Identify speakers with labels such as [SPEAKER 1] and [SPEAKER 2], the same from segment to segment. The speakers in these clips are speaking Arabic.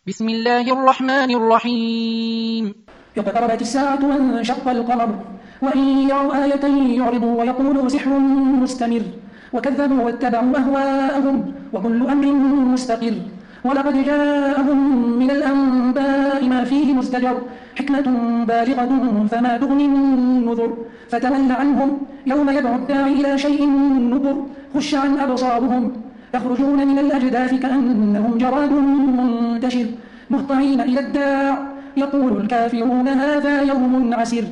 [SPEAKER 1] بسم الله الرحمن الرحيم.
[SPEAKER 2] اقتربت الساعة وانشق القمر وإن يروا آية يعرضوا ويقولوا سحر مستمر وكذبوا واتبعوا أهواءهم وكل أمر مستقر ولقد جاءهم من الأنباء ما فيه مزدجر حكمة بالغة فما تغني النذر فتول عنهم يوم يدعو الداعي إلى شيء نذر خش عن أبصارهم يخرجون من الأجداث كأنهم جراد منتشر مهطعين إلى الداع يقول الكافرون هذا يوم عسر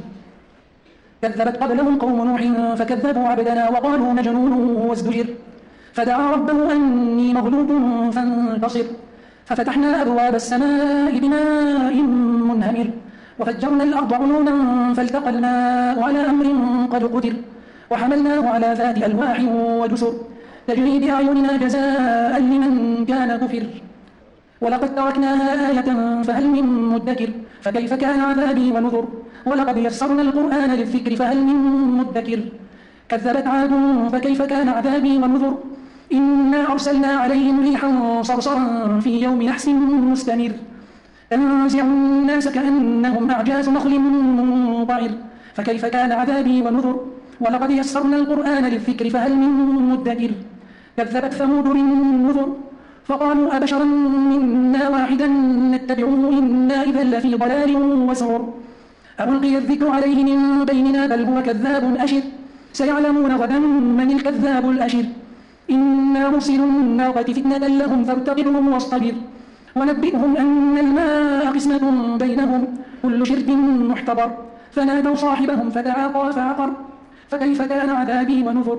[SPEAKER 2] كذبت قبلهم قوم نوح فكذبوا عبدنا وقالوا مجنون وازدجر فدعا ربه أني مغلوب فانتصر ففتحنا أبواب السماء بماء منهمر وفجرنا الأرض عيونا فالتقى الماء على أمر قد قدر وحملناه على ذات ألواح ودسر تجري بأعيننا جزاء لمن كان كفر ولقد تركناها آية فهل من مدكر فكيف كان عذابي ونذر ولقد يسرنا القرآن للذكر فهل من مدكر كذبت عاد فكيف كان عذابي ونذر إنا أرسلنا عليهم ريحا صرصرا في يوم نحس مستمر تنزع الناس كأنهم أعجاز نخل منقعر فكيف كان عذابي ونذر ولقد يسرنا القرآن للذكر فهل من مدكر كذبت ثمود بالنذر فقالوا أبشرا منا واحدا نتبعه إنا إذا لفي ضلال وسعر ألقي الذكر عليه من بيننا بل هو كذاب أشر سيعلمون غدا من الكذاب الأشر إنا مرسل الناقة فتنة لهم فارتقبهم واصطبر ونبئهم أن الماء قسمة بينهم كل شرب محتضر فنادوا صاحبهم فتعاطى فعقر فكيف كان عذابي ونذر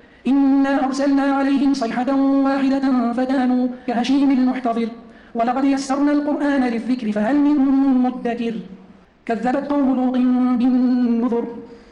[SPEAKER 2] إنا أرسلنا عليهم صيحة واحدة فكانوا كهشيم المحتضر ولقد يسرنا القرآن للذكر فهل من مدكر كذبت قوم لوط بالنذر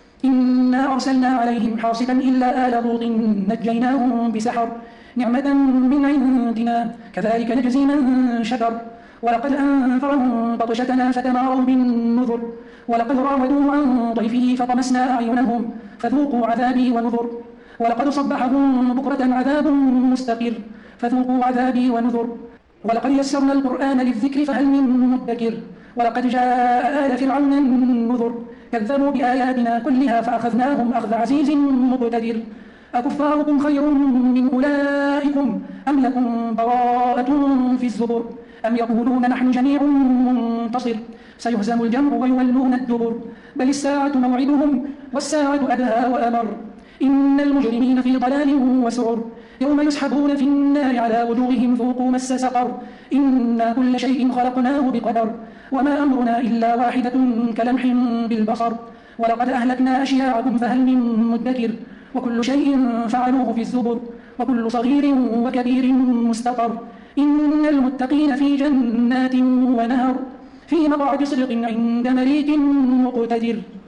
[SPEAKER 2] إنا أرسلنا عليهم حاصبا إلا آل لوط نجيناهم بسحر نعمة من عندنا كذلك نجزي من شكر ولقد أنذرهم بطشتنا فتماروا بالنذر ولقد راودوه عن ضيفه فطمسنا أعينهم فذوقوا عذابي ونذر ولقد صبحهم بكرة عذاب مستقر فذوقوا عذابي ونذر ولقد يسرنا القرآن للذكر فهل من مدكر ولقد جاء آل فرعون النذر كذبوا بآياتنا كلها فأخذناهم أخذ عزيز مقتدر أكفاركم خير من أولئكم أم لكم براءة في الزبر أم يقولون نحن جميع منتصر سيهزم الجمع ويولون الدبر بل الساعة موعدهم والساعة أدهى وأمر إن المجرمين في ضلال وسعر يوم يسحبون في النار على وجوههم ذوقوا مس سقر إنا كل شيء خلقناه بقدر وما أمرنا إلا واحدة كلمح بالبصر ولقد أهلكنا أشياعكم فهل من مدكر وكل شيء فعلوه في الزبر وكل صغير وكبير مستقر إن المتقين في جنات ونهر في مقعد صدق عند مليك مقتدر.